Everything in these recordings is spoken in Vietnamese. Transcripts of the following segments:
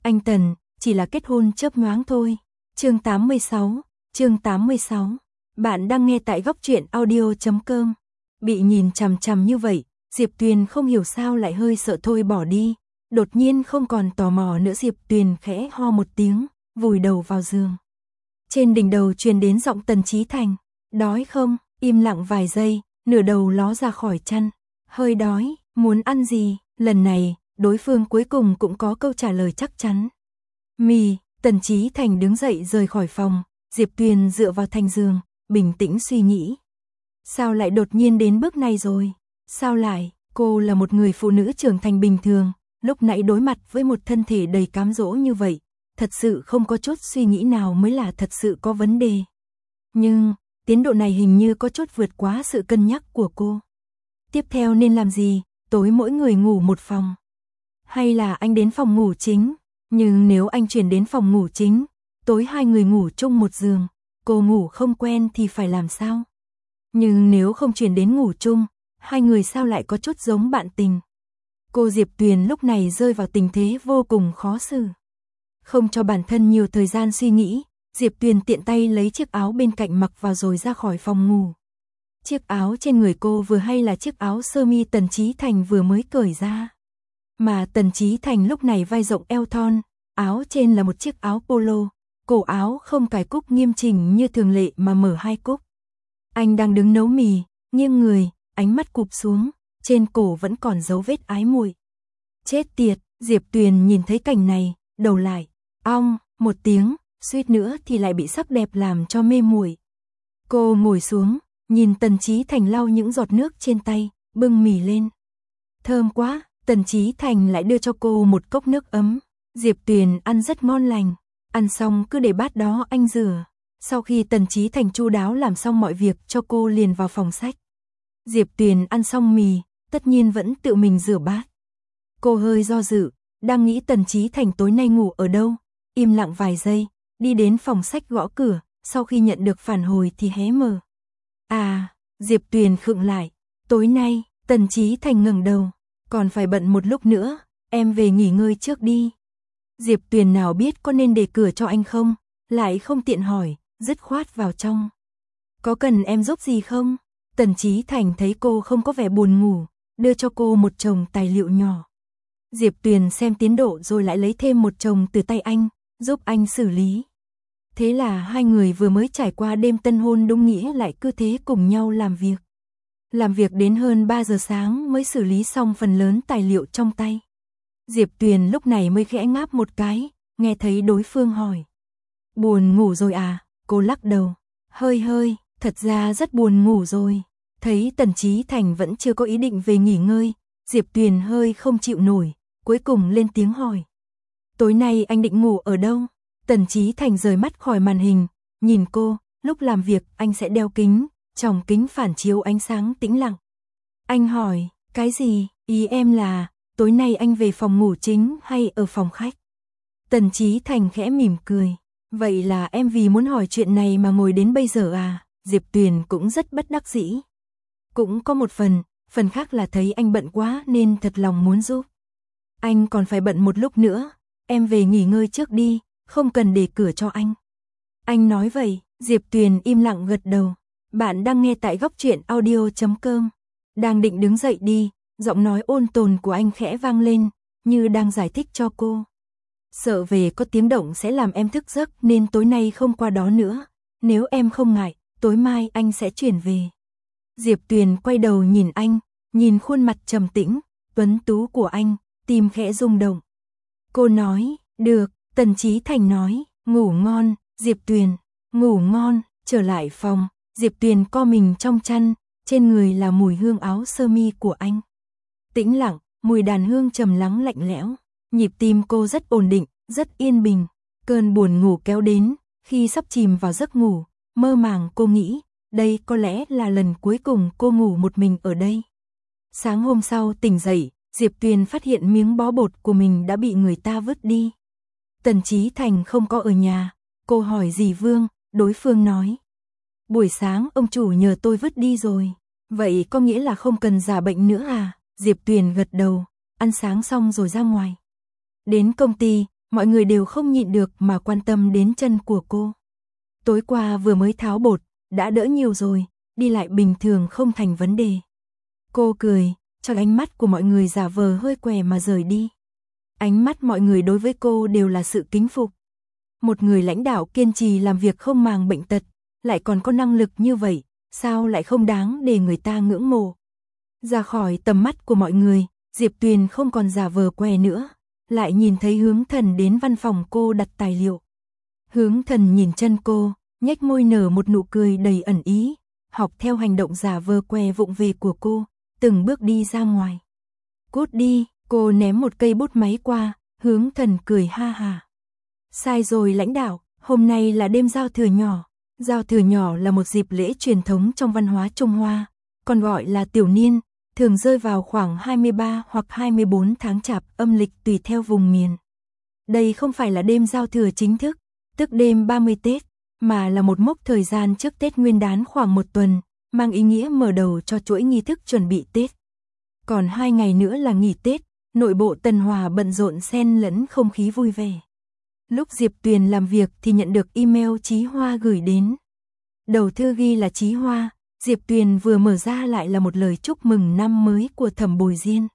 Anh Tần, chỉ là kết hôn chớp nhoáng thôi. Chương 86. Bạn đang nghe tại góc truyện audio.com. Bị nhìn chằm chằm như vậy, Diệp Tuyền không hiểu sao lại hơi sợ thôi bỏ đi. Đột nhiên không còn tò mò nữa, Diệp Tuyền khẽ ho một tiếng, vùi đầu vào giường. Trên đỉnh đầu truyền đến giọng Tần Chí Thành. Đói không? Im lặng vài giây, nửa đầu ló ra khỏi chăn. Hơi đói, muốn ăn gì? Lần này, đối phương cuối cùng cũng có câu trả lời chắc chắn. Mì. Tần Chí Thành đứng dậy rời khỏi phòng, Diệp Tuyền dựa vào thành giường, bình tĩnh suy nghĩ. Sao lại đột nhiên đến bước này rồi? Sao lại? Cô là một người phụ nữ trưởng thành bình thường, lúc nãy đối mặt với một thân thể đầy cám dỗ như vậy, thật sự không có chút suy nghĩ nào mới là thật sự có vấn đề. Nhưng, tiến độ này hình như có chút vượt quá sự cân nhắc của cô. Tiếp theo nên làm gì? Tối mỗi người ngủ một phòng. Hay là anh đến phòng ngủ chính? Nhưng nếu anh chuyển đến phòng ngủ chính, tối hai người ngủ chung một giường, cô ngủ không quen thì phải làm sao? Nhưng nếu không chuyển đến ngủ chung, hai người sao lại có chút giống bạn tình? Cô Diệp Tuyền lúc này rơi vào tình thế vô cùng khó xử. Không cho bản thân nhiều thời gian suy nghĩ, Diệp Tuyền tiện tay lấy chiếc áo bên cạnh mặc vào rồi ra khỏi phòng ngủ. Chiếc áo trên người cô vừa hay là chiếc áo sơ mi Tần Chí Thành vừa mới cởi ra. Mà Tần Chí Thành lúc này vai rộng eo thon, áo trên là một chiếc áo polo, cổ áo không cài cúc nghiêm chỉnh như thường lệ mà mở hai cúc. Anh đang đứng nấu mì, nghiêng người, ánh mắt cụp xuống, trên cổ vẫn còn dấu vết ái muội. Chết tiệt, Diệp Tuyền nhìn thấy cảnh này, đầu lại, ong, một tiếng, suýt nữa thì lại bị sắc đẹp làm cho mê muội. Cô ngồi xuống, nhìn Tần Chí Thành lau những giọt nước trên tay, bưng mì lên. Thơm quá, Tần Chí Thành lại đưa cho cô một cốc nước ấm. Diệp Tuyền ăn rất ngon lành, ăn xong cứ để bát đó anh rửa. Sau khi Tần Chí Thành chu đáo làm xong mọi việc cho cô liền vào phòng sách. Diệp Tuyền ăn xong mì, tất nhiên vẫn tự mình rửa bát. Cô hơi do dự, đang nghĩ Tần Chí Thành tối nay ngủ ở đâu, im lặng vài giây, đi đến phòng sách gõ cửa, sau khi nhận được phản hồi thì hé mở. À, Diệp Tuyền khựng lại, tối nay, Tần Chí Thành ngẩng đầu, còn phải bận một lúc nữa, em về nghỉ ngơi trước đi. Diệp Tuyền nào biết có nên để cửa cho anh không, lại không tiện hỏi, dứt khoát vào trong. Có cần em giúp gì không? Tần Chí Thành thấy cô không có vẻ buồn ngủ, đưa cho cô một chồng tài liệu nhỏ. Diệp Tuyền xem tiến độ rồi lại lấy thêm một chồng từ tay anh, giúp anh xử lý. Thế là hai người vừa mới trải qua đêm tân hôn đúng nghĩa lại cứ thế cùng nhau làm việc. Làm việc đến hơn 3 giờ sáng mới xử lý xong phần lớn tài liệu trong tay. Diệp Tuyền lúc này mới khẽ ngáp một cái, nghe thấy đối phương hỏi. Buồn ngủ rồi à? Cô lắc đầu. Hơi, thật ra rất buồn ngủ rồi. Thấy Tần Chí Thành vẫn chưa có ý định về nghỉ ngơi, Diệp Tuyền hơi không chịu nổi, cuối cùng lên tiếng hỏi. Tối nay anh định ngủ ở đâu? Tần Chí Thành rời mắt khỏi màn hình, nhìn cô, lúc làm việc anh sẽ đeo kính, tròng kính phản chiếu ánh sáng tĩnh lặng. Anh hỏi, cái gì? Ý em là, tối nay anh về phòng ngủ chính hay ở phòng khách? Tần Chí Thành khẽ mỉm cười. Vậy là em vì muốn hỏi chuyện này mà ngồi đến bây giờ à? Diệp Tuyền cũng rất bất đắc dĩ. Cũng có một phần khác là thấy anh bận quá nên thật lòng muốn giúp. Anh còn phải bận một lúc nữa, em về nghỉ ngơi trước đi, không cần để cửa cho anh. Anh nói vậy, Diệp Tuyền im lặng gật đầu. Bạn đang nghe tại góc truyện audio.com. Đang định đứng dậy đi, giọng nói ôn tồn của anh khẽ vang lên, như đang giải thích cho cô. Sợ về có tiếng động sẽ làm em thức giấc nên tối nay không qua đó nữa. Nếu em không ngại, tối mai anh sẽ chuyển về. Diệp Tuyền quay đầu nhìn anh, nhìn khuôn mặt trầm tĩnh, tuấn tú của anh, tim khẽ rung động. Cô nói, được, Tần Chí Thành nói, ngủ ngon, Diệp Tuyền, ngủ ngon, trở lại phòng, Diệp Tuyền co mình trong chăn, trên người là mùi hương áo sơ mi của anh. Tĩnh lặng, mùi đàn hương trầm lắng lạnh lẽo, nhịp tim cô rất ổn định, rất yên bình. Cơn buồn ngủ kéo đến, khi sắp chìm vào giấc ngủ, mơ màng cô nghĩ, đây có lẽ là lần cuối cùng cô ngủ một mình ở đây. Sáng hôm sau tỉnh dậy, Diệp Tuyền phát hiện miếng bó bột của mình đã bị người ta vứt đi. Tần Chí Thành không có ở nhà, cô hỏi dì Vương, đối phương nói. Buổi sáng ông chủ nhờ tôi vứt đi rồi, vậy có nghĩa là không cần giả bệnh nữa à? Diệp Tuyền gật đầu, ăn sáng xong rồi ra ngoài. Đến công ty, mọi người đều không nhịn được mà quan tâm đến chân của cô. Tối qua vừa mới tháo bột, đã đỡ nhiều rồi, đi lại bình thường không thành vấn đề. Cô cười, cho ánh mắt của mọi người giả vờ hơi què mà rời đi. Ánh mắt mọi người đối với cô đều là sự kính phục. Một người lãnh đạo kiên trì làm việc không màng bệnh tật, lại còn có năng lực như vậy, sao lại không đáng để người ta ngưỡng mộ. Ra khỏi tầm mắt của mọi người, Diệp Tuyền không còn giả vờ què nữa, lại nhìn thấy Hướng Thần đến văn phòng cô đặt tài liệu. Hướng Thần nhìn chân cô, nhếch môi nở một nụ cười đầy ẩn ý, học theo hành động giả vờ què vụng về của cô, từng bước đi ra ngoài. Cút đi, cô ném một cây bút máy qua, Hướng Thần cười ha ha. Sai rồi lãnh đạo, hôm nay là đêm giao thừa nhỏ. Giao thừa nhỏ là một dịp lễ truyền thống trong văn hóa Trung Hoa, còn gọi là tiểu niên, thường rơi vào khoảng 23 hoặc 24 tháng Chạp âm lịch tùy theo vùng miền. Đây không phải là đêm giao thừa chính thức, tức đêm 30 Tết, mà là một mốc thời gian trước Tết Nguyên đán khoảng một tuần, mang ý nghĩa mở đầu cho chuỗi nghi thức chuẩn bị Tết. Còn 2 ngày nữa là nghỉ Tết, nội bộ Tần Hòa bận rộn xen lẫn không khí vui vẻ. Lúc Diệp Tuyền làm việc thì nhận được email Chí Hoa gửi đến. Đầu thư ghi là Chí Hoa, Diệp Tuyền vừa mở ra lại là một lời chúc mừng năm mới của Thẩm Bồi Diên.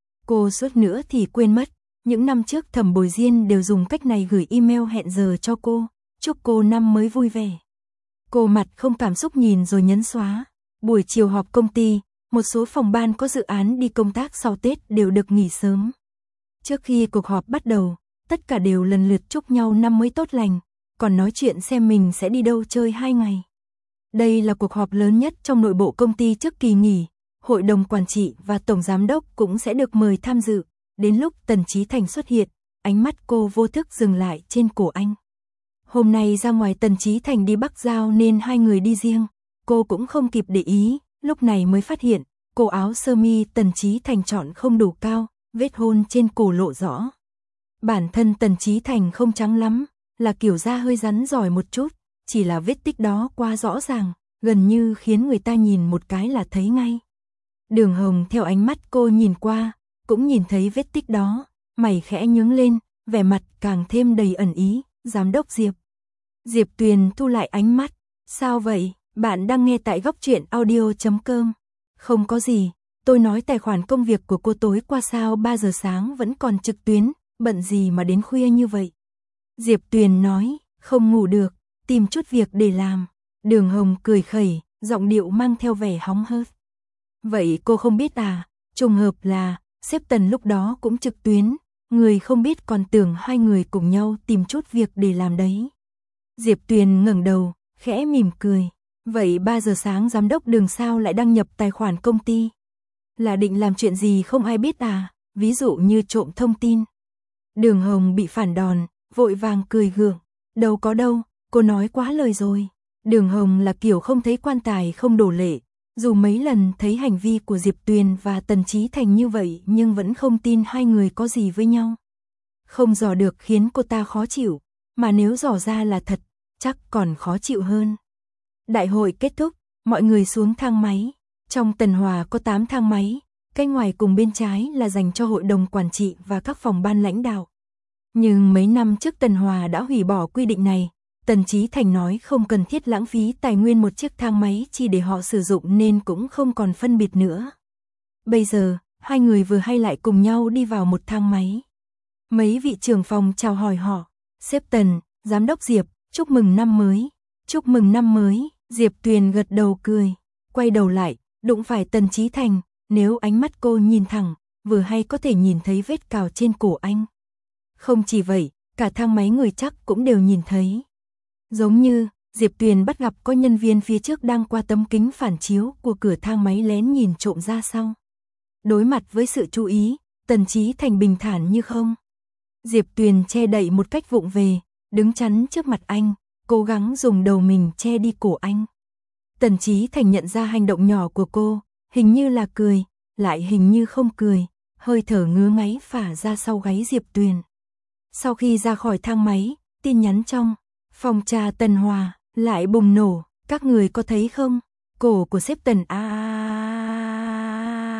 Cô suốt nữa thì quên mất, những năm trước Thẩm Bồi Diên đều dùng cách này gửi email hẹn giờ cho cô, chúc cô năm mới vui vẻ. Cô mặt không cảm xúc nhìn rồi nhấn xóa. Buổi chiều họp công ty, một số phòng ban có dự án đi công tác sau Tết đều được nghỉ sớm. Trước khi cuộc họp bắt đầu, tất cả đều lần lượt chúc nhau năm mới tốt lành, còn nói chuyện xem mình sẽ đi đâu chơi 2 ngày. Đây là cuộc họp lớn nhất trong nội bộ công ty trước kỳ nghỉ, hội đồng quản trị và tổng giám đốc cũng sẽ được mời tham dự. Đến lúc Tần Chí Thành xuất hiện, ánh mắt cô vô thức dừng lại trên cổ anh. Hôm nay ra ngoài Tần Chí Thành đi Bắc Giao nên 2 người đi riêng, cô cũng không kịp để ý, lúc này mới phát hiện, cổ áo sơ mi Tần Chí Thành chọn không đủ cao, vết hôn trên cổ lộ rõ. Bản thân Tần Chí Thành không trắng lắm, là kiểu da hơi rắn giỏi một chút, chỉ là vết tích đó quá rõ ràng, gần như khiến người ta nhìn một cái là thấy ngay. Đường Hồng theo ánh mắt cô nhìn qua, cũng nhìn thấy vết tích đó, mày khẽ nhướng lên, vẻ mặt càng thêm đầy ẩn ý, giám đốc Diệp. Diệp Tuyền thu lại ánh mắt, sao vậy, bạn đang nghe tại góc truyện audio.com. Không có gì, tôi nói tài khoản công việc của cô tối qua sao 3 giờ sáng vẫn còn trực tuyến, bận gì mà đến khuya như vậy. Diệp Tuyền nói, không ngủ được, tìm chút việc để làm. Đường Hồng cười khẩy, giọng điệu mang theo vẻ hóng hớt. Vậy cô không biết à, trùng hợp là, sếp Tần lúc đó cũng trực tuyến, người không biết còn tưởng 2 người cùng nhau tìm chút việc để làm đấy. Diệp Tuyền ngẩng đầu, khẽ mỉm cười. Vậy 3 giờ sáng giám đốc Đường sao lại đăng nhập tài khoản công ty? Là định làm chuyện gì không ai biết à, ví dụ như trộm thông tin. Đường Hồng bị phản đòn, vội vàng cười gượng. Đâu có đâu, cô nói quá lời rồi. Đường Hồng là kiểu không thấy quan tài không đổ lệ. Dù mấy lần thấy hành vi của Diệp Tuyền và Tần Chí Thành như vậy nhưng vẫn không tin 2 người có gì với nhau. Không dò được khiến cô ta khó chịu, mà nếu dò ra là thật, chắc còn khó chịu hơn. Đại hội kết thúc, mọi người xuống thang máy. Trong Tần Hòa có 8 thang máy, cái ngoài cùng bên trái là dành cho hội đồng quản trị và các phòng ban lãnh đạo. Nhưng mấy năm trước Tần Hòa đã hủy bỏ quy định này, Tần Chí Thành nói không cần thiết lãng phí tài nguyên một chiếc thang máy chỉ để họ sử dụng nên cũng không còn phân biệt nữa. Bây giờ, 2 người vừa hay lại cùng nhau đi vào một thang máy. Mấy vị trưởng phòng chào hỏi họ, sếp Tần, giám đốc Diệp, chúc mừng năm mới. Chúc mừng năm mới, Diệp Tuyền gật đầu cười, quay đầu lại, đụng phải Tần Chí Thành, nếu ánh mắt cô nhìn thẳng, vừa hay có thể nhìn thấy vết cào trên cổ anh. Không chỉ vậy, cả thang máy người chắc cũng đều nhìn thấy. Giống như, Diệp Tuyền bắt gặp có nhân viên phía trước đang qua tấm kính phản chiếu của cửa thang máy lén nhìn trộm ra sau. Đối mặt với sự chú ý, Tần Chí Thành bình thản như không. Diệp Tuyền che đậy một cách vụng về, đứng chắn trước mặt anh, cố gắng dùng đầu mình che đi cổ anh. Tần Chí Thành nhận ra hành động nhỏ của cô, hình như là cười, lại hình như không cười, hơi thở ngứa ngáy phả ra sau gáy Diệp Tuyền. Sau khi ra khỏi thang máy, tin nhắn trong phòng trà Tần Hòa lại bùng nổ, các người có thấy không? Cổ của sếp Tần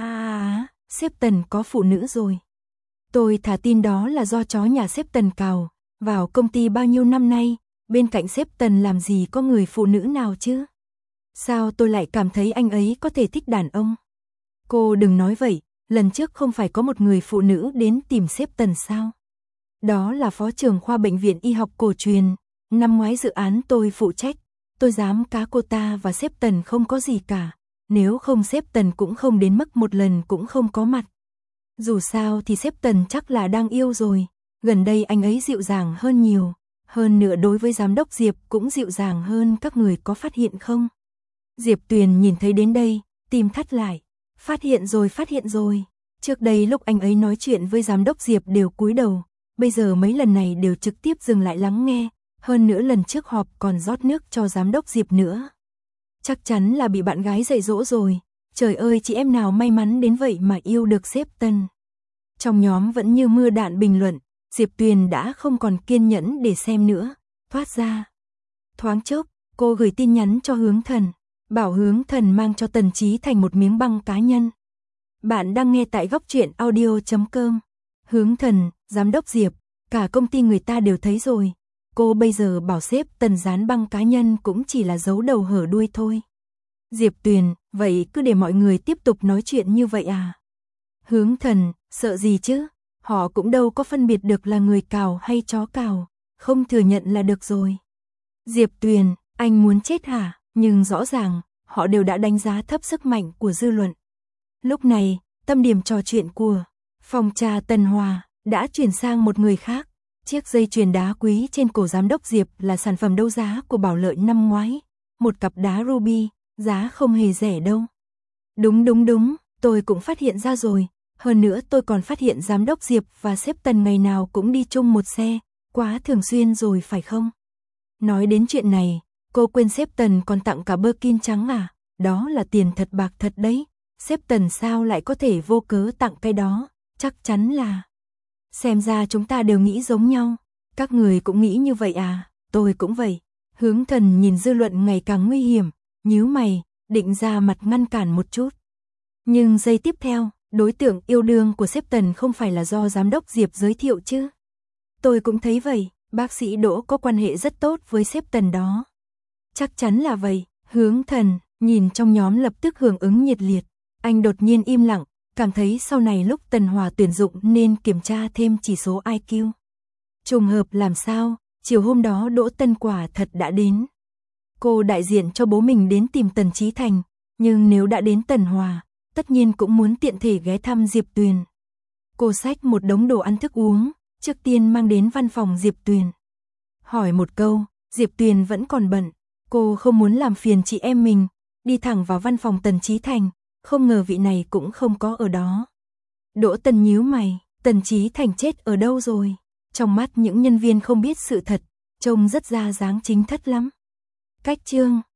sếp Tần có phụ nữ rồi. Tôi thả tin đó là do chó nhà sếp Tần cào, Vào công ty bao nhiêu năm nay, bên cạnh sếp Tần làm gì có người phụ nữ nào chứ? Sao tôi lại cảm thấy anh ấy có thể thích đàn ông? Cô đừng nói vậy, lần trước không phải có một người phụ nữ đến tìm sếp Tần sao? Đó là phó trưởng khoa bệnh viện y học cổ truyền, năm ngoái dự án tôi phụ trách, tôi dám cá cô ta và sếp Tần không có gì cả, nếu không sếp Tần cũng không đến mức một lần cũng không có mặt. Dù sao thì sếp Tần chắc là đang yêu rồi, gần đây anh ấy dịu dàng hơn nhiều, hơn nữa đối với giám đốc Diệp cũng dịu dàng hơn, các người có phát hiện không? Diệp Tuyền nhìn thấy đến đây, tim thắt lại, phát hiện rồi, trước đây lúc anh ấy nói chuyện với giám đốc Diệp đều cúi đầu, bây giờ mấy lần này đều trực tiếp dừng lại lắng nghe, hơn nữa lần trước họp còn rót nước cho giám đốc Diệp nữa. Chắc chắn là bị bạn gái dạy dỗ rồi, trời ơi chị em nào may mắn đến vậy mà yêu được sếp Tần. Trong nhóm vẫn như mưa đạn bình luận, Diệp Tuyền đã không còn kiên nhẫn để xem nữa, thoát ra. Thoáng chốc, cô gửi tin nhắn cho Hướng Thần, bảo Hướng Thần mang cho Tần Chí Thành một miếng băng cá nhân. Bạn đang nghe tại góc truyện audio.com. Hướng Thần, giám đốc Diệp, cả công ty người ta đều thấy rồi. Cô bây giờ bảo sếp Tần dán băng cá nhân cũng chỉ là giấu đầu hở đuôi thôi. Diệp Tuyền, vậy cứ để mọi người tiếp tục nói chuyện như vậy à? Hướng Thần, sợ gì chứ? Họ cũng đâu có phân biệt được là người cào hay chó cào, không thừa nhận là được rồi. Diệp Tuyền, anh muốn chết hả? Nhưng rõ ràng, họ đều đã đánh giá thấp sức mạnh của dư luận. Lúc này, tâm điểm trò chuyện của phòng trà Tần Hòa đã chuyển sang một người khác. Chiếc dây chuyền đá quý trên cổ giám đốc Diệp là sản phẩm đấu giá của Bảo Lợi năm ngoái. Một cặp đá ruby, giá không hề rẻ đâu. Đúng, tôi cũng phát hiện ra rồi. Hơn nữa tôi còn phát hiện giám đốc Diệp và sếp Tần ngày nào cũng đi chung một xe, quá thường xuyên rồi phải không? Nói đến chuyện này, cô quên sếp Tần còn tặng cả Birkin trắng à? Đó là tiền thật bạc thật đấy. Sếp Tần sao lại có thể vô cớ tặng cái đó? Chắc chắn là... Xem ra chúng ta đều nghĩ giống nhau. Các người cũng nghĩ như vậy à? Tôi cũng vậy. Hướng Thần nhìn dư luận ngày càng nguy hiểm, nhíu mày, định ra mặt ngăn cản một chút. Nhưng giây tiếp theo, đối tượng yêu đương của sếp Tần không phải là do giám đốc Diệp giới thiệu chứ? Tôi cũng thấy vậy, bác sĩ Đỗ có quan hệ rất tốt với sếp Tần đó. Chắc chắn là vậy. Hướng Thần nhìn trong nhóm lập tức hưởng ứng nhiệt liệt. Anh đột nhiên im lặng, cảm thấy sau này lúc Tần Hòa tuyển dụng nên kiểm tra thêm chỉ số IQ. Trùng hợp làm sao, chiều hôm đó Đỗ Tân quả thật đã đến. Cô đại diện cho bố mình đến tìm Tần Chí Thành, nhưng nếu đã đến Tần Hòa, tất nhiên cũng muốn tiện thể ghé thăm Diệp Tuyền. Cô xách một đống đồ ăn thức uống, trước tiên mang đến văn phòng Diệp Tuyền. Hỏi một câu, Diệp Tuyền vẫn còn bận, cô không muốn làm phiền chị em mình, đi thẳng vào văn phòng Tần Chí Thành, không ngờ vị này cũng không có ở đó. Đỗ Tân nhíu mày, Tần Chí Thành chết ở đâu rồi? Trong mắt những nhân viên không biết sự thật, trông rất ra dáng chính thất lắm. Cách chương